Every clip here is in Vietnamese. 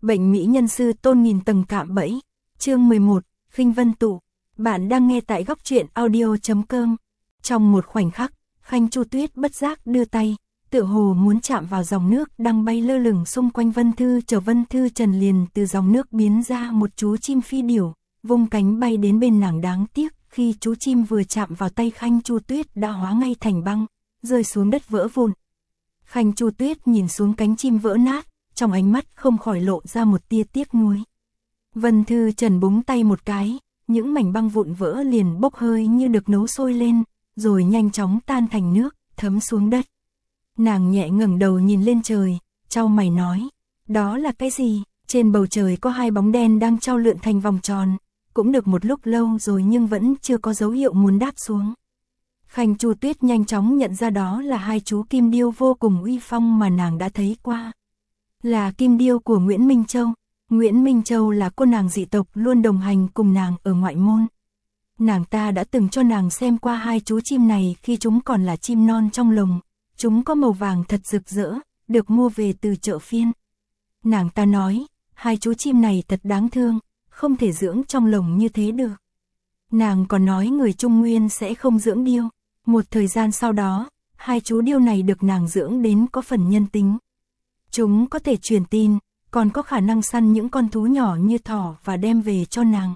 Bệnh mỹ nhân sư tôn nghìn tầng cạm bẫy. Chương 11, Khinh Vân Tụ. Bạn đang nghe tại góc truyện audio.com. Trong một khoảnh khắc, Khanh Chu Tuyết bất giác đưa tay, tựa hồ muốn chạm vào dòng nước đang bay lơ lửng xung quanh Vân Thư Vân Thư Trần liền từ dòng nước biến ra một chú chim phi điểu, vung cánh bay đến bên nàng. Đáng tiếc, khi chú chim vừa chạm vào tay Khanh Chu Tuyết đã hóa ngay thành băng, rơi xuống đất vỡ vụn. Khanh Chu Tuyết nhìn xuống cánh chim vỡ nát, trong ánh mắt không khỏi lộ ra một tia tiếc nuối. Vân Thư Trần búng tay một cái, những mảnh băng vụn vỡ liền bốc hơi như được nấu sôi lên, rồi nhanh chóng tan thành nước, thấm xuống đất. Nàng nhẹ ngẩng đầu nhìn lên trời, chau mày nói, đó là cái gì? Trên bầu trời có hai bóng đen đang chau lượn thành vòng tròn, cũng được một lúc lâu rồi nhưng vẫn chưa có dấu hiệu muốn đáp xuống. Khanh Chu Tuyết nhanh chóng nhận ra đó là hai chú kim điêu vô cùng uy phong mà nàng đã thấy qua. Là kim điêu của Nguyễn Minh Châu. Nguyễn Minh Châu là cô nàng dị tộc luôn đồng hành cùng nàng ở ngoại môn. Nàng ta đã từng cho nàng xem qua hai chú chim này khi chúng còn là chim non trong lồng. Chúng có màu vàng thật rực rỡ, được mua về từ chợ phiên. Nàng ta nói, hai chú chim này thật đáng thương, không thể dưỡng trong lồng như thế được. Nàng còn nói người Trung Nguyên sẽ không dưỡng điêu. Một thời gian sau đó, hai chú điêu này được nàng dưỡng đến có phần nhân tính. Chúng có thể truyền tin, còn có khả năng săn những con thú nhỏ như thỏ và đem về cho nàng.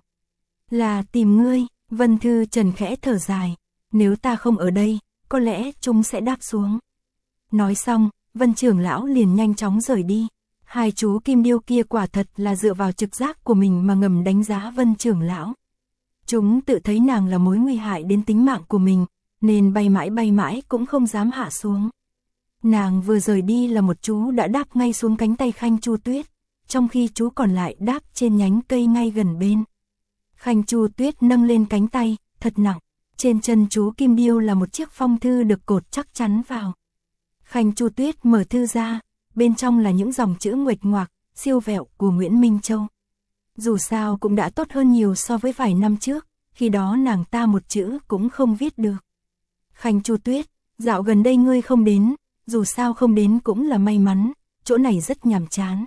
Là tìm ngươi. Vân Thư Trần khẽ thở dài, nếu ta không ở đây, có lẽ chúng sẽ đáp xuống. Nói xong, Vân trưởng lão liền nhanh chóng rời đi. Hai chú kim điêu kia quả thật là dựa vào trực giác của mình mà ngầm đánh giá Vân trưởng lão. Chúng tự thấy nàng là mối nguy hại đến tính mạng của mình, nên bay mãi cũng không dám hạ xuống. Nàng vừa rời đi là một chú đã đáp ngay xuống cánh tay Khanh Chu Tuyết, trong khi chú còn lại đáp trên nhánh cây ngay gần bên. Khanh Chu Tuyết nâng lên cánh tay, thật nặng, trên chân chú kim điêu là một chiếc phong thư được cột chắc chắn vào. Khanh Chu Tuyết mở thư ra, bên trong là những dòng chữ nguệch ngoạc, siêu vẹo của Nguyễn Minh Châu. Dù sao cũng đã tốt hơn nhiều so với vài năm trước, khi đó nàng ta một chữ cũng không viết được. Khanh Chu Tuyết, dạo gần đây ngươi không đến, dù sao không đến cũng là may mắn, chỗ này rất nhàm chán.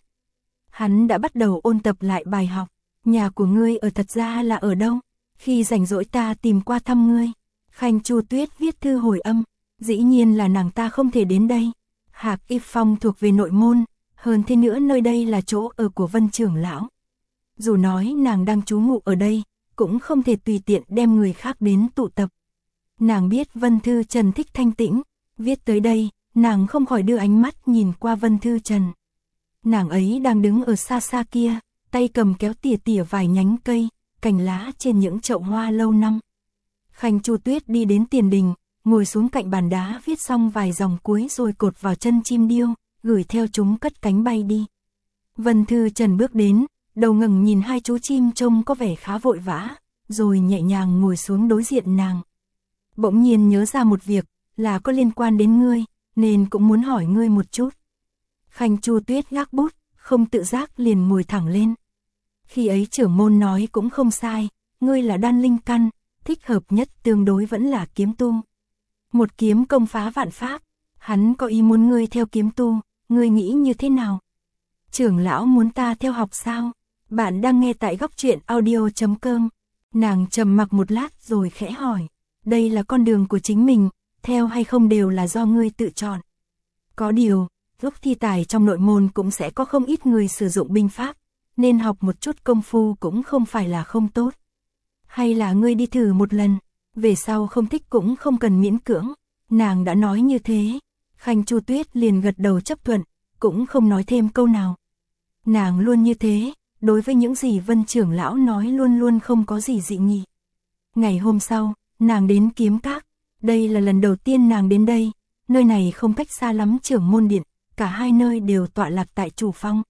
Hắn đã bắt đầu ôn tập lại bài học, nhà của ngươi ở thật ra là ở đâu? Khi rảnh rỗi ta tìm qua thăm ngươi. Khanh Chu Tuyết viết thư hồi âm, dĩ nhiên là nàng ta không thể đến đây. Hạc Y Phong thuộc về nội môn, hơn thế nữa nơi đây là chỗ ở của Vân trưởng lão. Dù nói nàng đang trú ngụ ở đây, cũng không thể tùy tiện đem người khác đến tụ tập. Nàng biết Vân Thư Trần thích thanh tĩnh, viết tới đây, nàng không khỏi đưa ánh mắt nhìn qua Vân Thư Trần. Nàng ấy đang đứng ở xa xa kia, tay cầm kéo tỉa vài nhánh cây, cành lá trên những chậu hoa lâu năm. Khanh Chu Tuyết đi đến tiền đình, ngồi xuống cạnh bàn đá viết xong vài dòng cuối rồi cột vào chân chim điêu, gửi theo chúng cất cánh bay đi. Vân Thư Trần bước đến, đầu ngẩng nhìn hai chú chim trông có vẻ khá vội vã, rồi nhẹ nhàng ngồi xuống đối diện nàng. Bỗng nhiên nhớ ra một việc, là có liên quan đến ngươi, nên cũng muốn hỏi ngươi một chút. Khanh Chu Tuyết gác bút, không tự giác liền ngồi thẳng lên. Khi ấy trưởng môn nói cũng không sai, ngươi là đan linh căn, thích hợp nhất tương đối vẫn là kiếm tu. Một kiếm công phá vạn pháp, hắn có ý muốn ngươi theo kiếm tu, ngươi nghĩ như thế nào? Trưởng lão muốn ta theo học sao? Bạn đang nghe tại góc truyện audio.com. Nàng trầm mặc một lát rồi khẽ hỏi, đây là con đường của chính mình, theo hay không đều là do ngươi tự chọn. Có điều, lúc thi tài trong nội môn cũng sẽ có không ít người sử dụng binh pháp, nên học một chút công phu cũng không phải là không tốt. Hay là ngươi đi thử một lần, về sau không thích cũng không cần miễn cưỡng. Nàng đã nói như thế, Khanh Chu Tuyết liền gật đầu chấp thuận, cũng không nói thêm câu nào. Nàng luôn như thế, đối với những gì Vân trưởng lão nói luôn luôn không có gì dị nghị. Ngày hôm sau, nàng đến Kiếm Các, đây là lần đầu tiên nàng đến đây, nơi này không cách xa lắm trưởng môn điện, cả hai nơi đều tọa lạc tại chủ phong.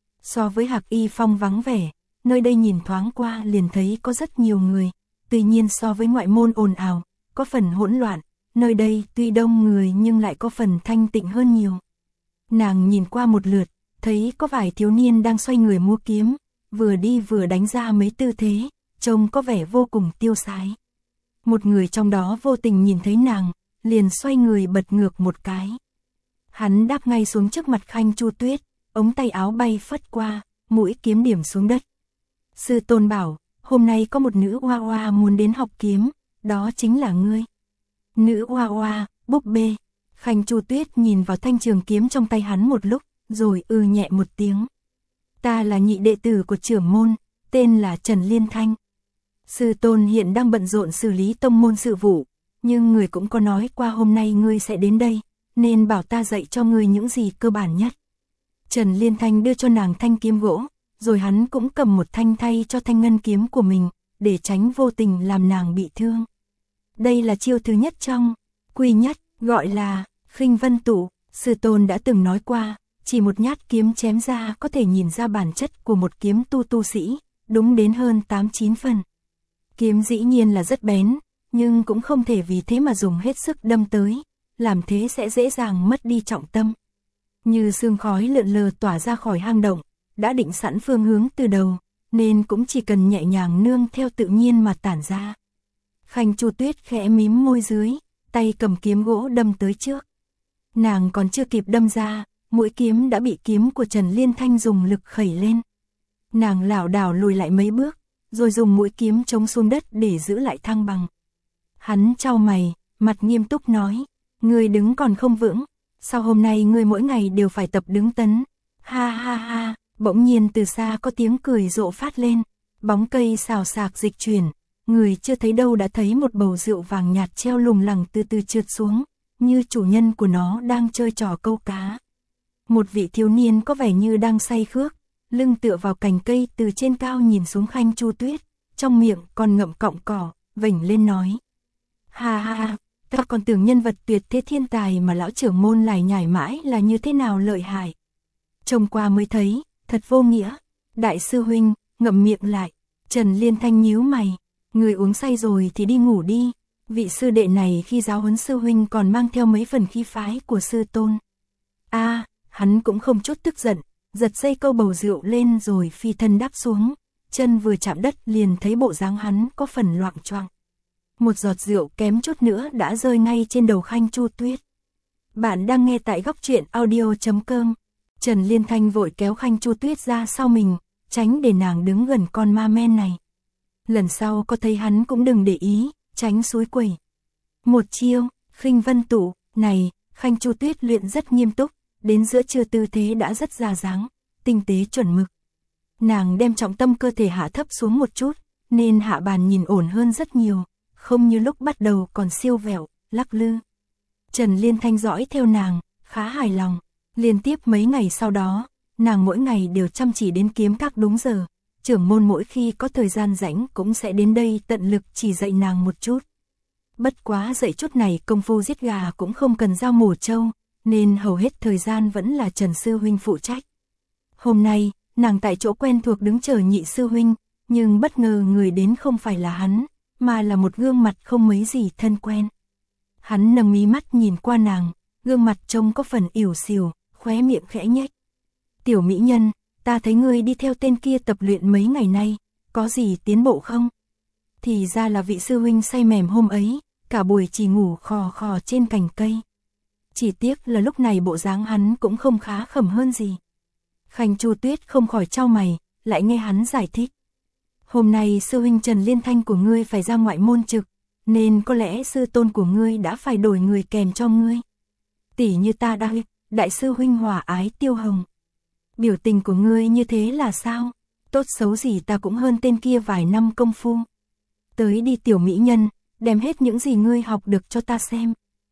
So với Hạc Y Phong vắng vẻ, nơi đây nhìn thoáng qua liền thấy có rất nhiều người, tuy nhiên so với ngoại môn ồn ào, có phần hỗn loạn, nơi đây tuy đông người nhưng lại có phần thanh tịnh hơn nhiều. Nàng nhìn qua một lượt, thấy có vài thiếu niên đang xoay người múa kiếm, vừa đi vừa đánh ra mấy tư thế, trông có vẻ vô cùng tiêu sái. Một người trong đó vô tình nhìn thấy nàng, liền xoay người bật ngược một cái. Hắn đáp ngay xuống trước mặt Khanh Chu Tuyết, ống tay áo bay phất qua, mũi kiếm điểm xuống đất. Sư tôn bảo, hôm nay có một nữ oa oa muốn đến học kiếm, đó chính là ngươi. Nữ oa oa, búp bê. Khanh Chu Tuyết nhìn vào thanh trường kiếm trong tay hắn một lúc, rồi nhẹ một tiếng. Ta là nhị đệ tử của trưởng môn, tên là Trần Liên Thanh. Sư tôn hiện đang bận rộn xử lý tông môn sự vụ, nhưng người cũng có nói qua hôm nay ngươi sẽ đến đây, nên bảo ta dạy cho ngươi những gì cơ bản nhất. Trần Liên Thanh đưa cho nàng thanh kiếm gỗ, rồi hắn cũng cầm một thanh thay cho thanh ngân kiếm của mình, để tránh vô tình làm nàng bị thương. Đây là chiêu thứ nhất trong quy nhất, gọi là khinh vân tụ. Sư tôn đã từng nói qua, chỉ một nhát kiếm chém ra có thể nhìn ra bản chất của một kiếm tu sĩ, đúng đến hơn 8-9 phần. Kiếm dĩ nhiên là rất bén, nhưng cũng không thể vì thế mà dùng hết sức đâm tới, làm thế sẽ dễ dàng mất đi trọng tâm. Như sương khói lượn lờ tỏa ra khỏi hang động, đã định sẵn phương hướng từ đầu, nên cũng chỉ cần nhẹ nhàng nương theo tự nhiên mà tản ra. Khanh Chu Tuyết khẽ mím môi dưới, tay cầm kiếm gỗ đâm tới trước. Nàng còn chưa kịp đâm ra, mũi kiếm đã bị kiếm của Trần Liên Thanh dùng lực khẩy lên. Nàng lảo đảo lùi lại mấy bước, rồi dùng mũi kiếm chống xuống đất để giữ lại thăng bằng. Hắn chau mày, mặt nghiêm túc nói, ngươi đứng còn không vững, sao hôm nay ngươi mỗi ngày đều phải tập đứng tấn? Ha ha ha, bỗng nhiên từ xa có tiếng cười rộ phát lên, bóng cây xào xạc dịch chuyển, người chưa thấy đâu đã thấy một bầu rượu vàng nhạt treo lủng lẳng từ từ trượt xuống, như chủ nhân của nó đang chơi trò câu cá. Một vị thiếu niên có vẻ như đang say khước, lưng tựa vào cành cây từ trên cao nhìn xuống Khanh Chu Tuyết, trong miệng còn ngậm cọng cỏ, vểnh lên nói. Ha ha ha, ta còn tưởng nhân vật tuyệt thế thiên tài mà lão trưởng môn lải nhải mãi là như thế nào lợi hại. Trông qua mới thấy, thật vô nghĩa. Đại sư huynh, ngậm miệng lại. Trần Liên Thanh nhíu mày, người uống say rồi thì đi ngủ đi. Vị sư đệ này khi giáo huấn sư huynh còn mang theo mấy phần khí phái của sư tôn. Hắn cũng không chút tức giận, giật dây câu bầu rượu lên rồi phi thân đáp xuống, chân vừa chạm đất liền thấy bộ dáng hắn có phần loạng choạng. Một giọt rượu kém chút nữa đã rơi ngay trên đầu Khanh Chu Tuyết. Bạn đang nghe tại góc truyện audio.com. Trần Liên Thanh vội kéo Khanh Chu Tuyết ra sau mình, tránh để nàng đứng gần con ma men này. Lần sau có thấy hắn cũng đừng để ý, tránh xúi quẩy. Một chiêu, khinh vân tụ, này, Khanh Chu Tuyết luyện rất nghiêm túc, đến giữa trưa tư thế đã rất ra dáng, tinh tế chuẩn mực. Nàng đem trọng tâm cơ thể hạ thấp xuống một chút, nên hạ bàn nhìn ổn hơn rất nhiều, không như lúc bắt đầu còn siêu vẹo, lắc lư. Trần Liên Thanh dõi theo nàng, khá hài lòng. Liên tiếp mấy ngày sau đó, nàng mỗi ngày đều chăm chỉ đến kiếm các đúng giờ, trưởng môn mỗi khi có thời gian rảnh cũng sẽ đến đây tận lực chỉ dạy nàng một chút. Bất quá dạy chút này công phu giết gà cũng không cần dao mổ trâu, nên hầu hết thời gian vẫn là Trần sư huynh phụ trách. Hôm nay, nàng tại chỗ quen thuộc đứng chờ nhị sư huynh, nhưng bất ngờ người đến không phải là hắn, mà là một gương mặt không mấy gì thân quen. Hắn nâng mí mắt nhìn qua nàng, gương mặt trông có phần ỉu xìu, khóe miệng khẽ nhếch. Tiểu mỹ nhân, ta thấy ngươi đi theo tên kia tập luyện mấy ngày nay, có gì tiến bộ không? Thì ra là vị sư huynh say mềm hôm ấy, cả buổi chỉ ngủ khò khò trên cành cây. Chỉ tiếc là lúc này bộ dáng hắn cũng không khá khẩm hơn gì. Khanh Chu Tuyết không khỏi chau mày, lại nghe hắn giải thích. Hôm nay sư huynh Trần Liên Thanh của ngươi phải ra ngoại môn trực, nên có lẽ sư tôn của ngươi đã phải đổi người kèm cho ngươi. Tỷ như ta đây, đại sư huynh hòa ái Tiêu Hồng. Biểu tình của ngươi như thế là sao? Tốt xấu gì ta cũng hơn tên kia vài năm công phu. Tới đi tiểu mỹ nhân, đem hết những gì ngươi học được cho ta xem.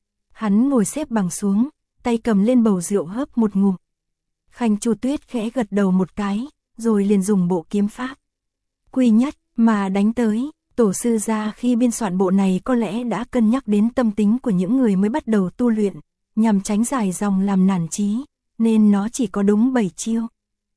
Hắn ngồi xếp bằng xuống, tay cầm lên bầu rượu hớp một ngụm. Khanh Chu Tuyết khẽ gật đầu một cái, rồi liền dùng bộ kiếm pháp quy nhất mà đánh tới. Tổ sư gia khi biên soạn bộ này có lẽ đã cân nhắc đến tâm tính của những người mới bắt đầu tu luyện, nhằm tránh dài dòng làm nản chí, nên nó chỉ có đúng 7 chiêu.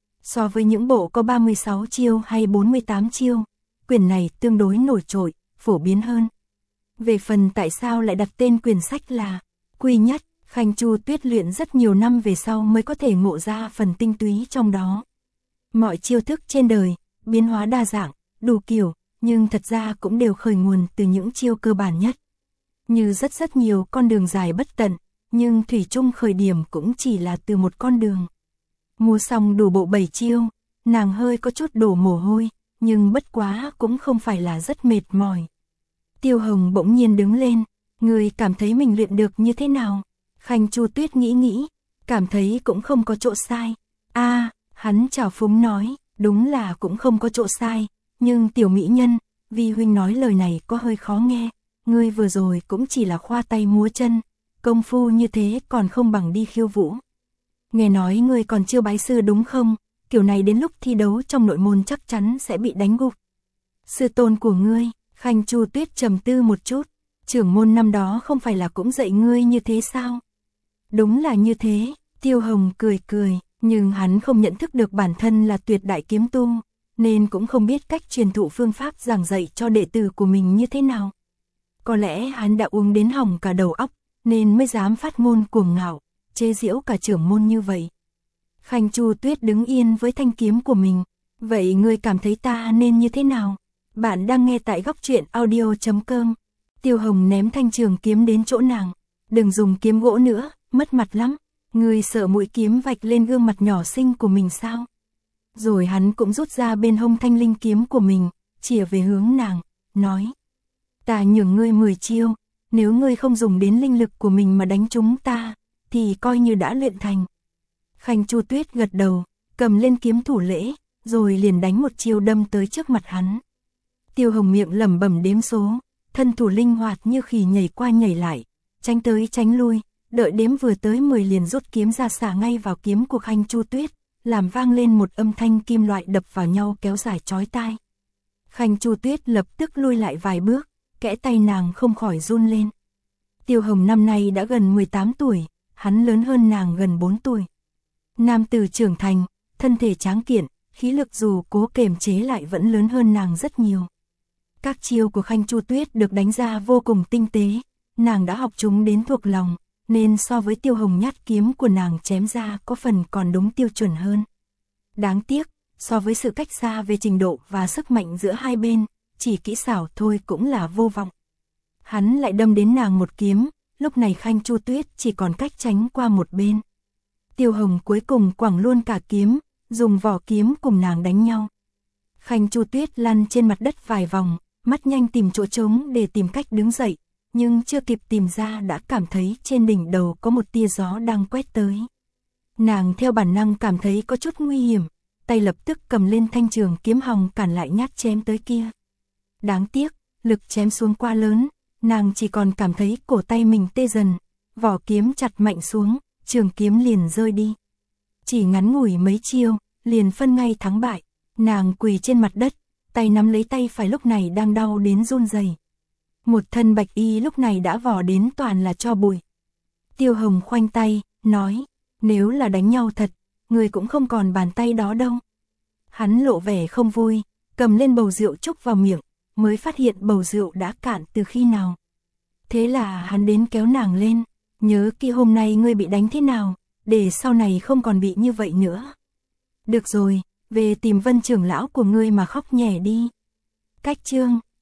So với những bộ có 36 chiêu hay 48 chiêu, quyển này tương đối nổi trội, phổ biến hơn. Về phần tại sao lại đặt tên quyển sách là quy nhất, Khanh Chu Tuyết luyện rất nhiều năm về sau mới có thể ngộ ra phần tinh túy trong đó. Mọi chiêu thức trên đời, biến hóa đa dạng, đủ kiểu, nhưng thật ra cũng đều khởi nguồn từ những chiêu cơ bản nhất. Như rất nhiều con đường dài bất tận, nhưng thủy chung khởi điểm cũng chỉ là từ một con đường. Mua xong đủ bộ 7 chiêu, nàng hơi có chút đổ mồ hôi, nhưng bất quá cũng không phải là rất mệt mỏi. Tiêu Hồng bỗng nhiên đứng lên, người cảm thấy mình luyện được như thế nào? Khanh Chu Tuyết nghĩ, cảm thấy cũng không có chỗ sai. Hắn trào phúng nói, đúng là cũng không có chỗ sai, nhưng tiểu mỹ nhân, Vi huynh nói lời này có hơi khó nghe, ngươi vừa rồi cũng chỉ là khoa tay múa chân, công phu như thế còn không bằng đi khiêu vũ. Nghe nói ngươi còn chưa bái sư đúng không? Kiểu này đến lúc thi đấu trong nội môn chắc chắn sẽ bị đánh gục. Sư tôn của ngươi, Khanh Chu Tuyết trầm tư một chút, trưởng môn năm đó không phải là cũng dạy ngươi như thế sao? Đúng là như thế, Tiêu Hồng cười, nhưng hắn không nhận thức được bản thân là tuyệt đại kiếm tu, nên cũng không biết cách truyền thụ phương pháp giảng dạy cho đệ tử của mình như thế nào. Có lẽ hắn đã uống đến hỏng cả đầu óc, nên mới dám phát ngôn cuồng ngạo, chế giễu cả trưởng môn như vậy. Khanh Chu Tuyết đứng yên với thanh kiếm của mình, vậy ngươi cảm thấy ta nên như thế nào? Bạn đang nghe tại Góc Truyện Audio.com. Tiêu Hồng ném thanh trường kiếm đến chỗ nàng, đừng dùng kiếm gỗ nữa, mất mặt lắm. Ngươi sợ mũi kiếm vạch lên gương mặt nhỏ xinh của mình sao? Rồi hắn cũng rút ra bên hông thanh linh kiếm của mình, chìa về hướng nàng, nói: ta nhường ngươi 10 chiêu, nếu ngươi không dùng đến linh lực của mình mà đánh chúng ta, thì coi như đã luyện thành. Khanh Chu Tuyết gật đầu, cầm lên kiếm thủ lễ, rồi liền đánh một chiêu đâm tới trước mặt hắn. Tiêu Hồng miệng lẩm bẩm đếm số, thân thủ linh hoạt như khỉ nhảy qua nhảy lại, tránh tới tránh lui, đợi đếm vừa tới 10 liền rút kiếm ra xả ngay vào kiếm của Khanh Chu Tuyết, làm vang lên một âm thanh kim loại đập vào nhau kéo dài chói tai. Khanh Chu Tuyết lập tức lui lại vài bước, kẽ tay nàng không khỏi run lên. Tiêu Hồng năm nay đã gần 18 tuổi, hắn lớn hơn nàng gần 4 tuổi. Nam tử trưởng thành, thân thể tráng kiện, khí lực dù cố kềm chế lại vẫn lớn hơn nàng rất nhiều. Các chiêu của Khanh Chu Tuyết được đánh ra vô cùng tinh tế, nàng đã học chúng đến thuộc lòng, nên so với Tiêu Hồng nhát kiếm của nàng chém ra có phần còn đúng tiêu chuẩn hơn. Đáng tiếc, so với sự cách xa về trình độ và sức mạnh giữa hai bên, chỉ kỹ xảo thôi cũng là vô vọng. Hắn lại đâm đến nàng một kiếm, lúc này Khanh Chu Tuyết chỉ còn cách tránh qua một bên. Tiêu Hồng cuối cùng quẳng luôn cả kiếm, dùng vỏ kiếm cùng nàng đánh nhau. Khanh Chu Tuyết lăn trên mặt đất vài vòng, mắt nhanh tìm chỗ trống để tìm cách đứng dậy, nhưng chưa kịp tìm ra đã cảm thấy trên đỉnh đầu có một tia gió đang quét tới. Nàng theo bản năng cảm thấy có chút nguy hiểm, tay lập tức cầm lên thanh trường kiếm hòng cản lại nhát chém tới kia. Đáng tiếc, lực chém xuống quá lớn, nàng chỉ còn cảm thấy cổ tay mình tê dần, vỏ kiếm chặt mạnh xuống, trường kiếm liền rơi đi. Chỉ ngắn ngủi mấy chiêu, liền phân ngay thắng bại, nàng quỳ trên mặt đất, tay nắm lấy tay phải lúc này đang đau đến run rẩy. Một thân bạch y lúc này đã vỏ đến toàn là tro bụi. Tiêu Hồng khoanh tay, nói, nếu là đánh nhau thật, người cũng không còn bàn tay đó đâu. Hắn lộ vẻ không vui, cầm lên bầu rượu trúc vào miệng, mới phát hiện bầu rượu đã cạn từ khi nào. Thế là hắn đến kéo nàng lên, nhớ kỹ hôm nay ngươi bị đánh thế nào, để sau này không còn bị như vậy nữa. Được rồi, về tìm Vân trưởng lão của ngươi mà khóc nhè đi. Cách chương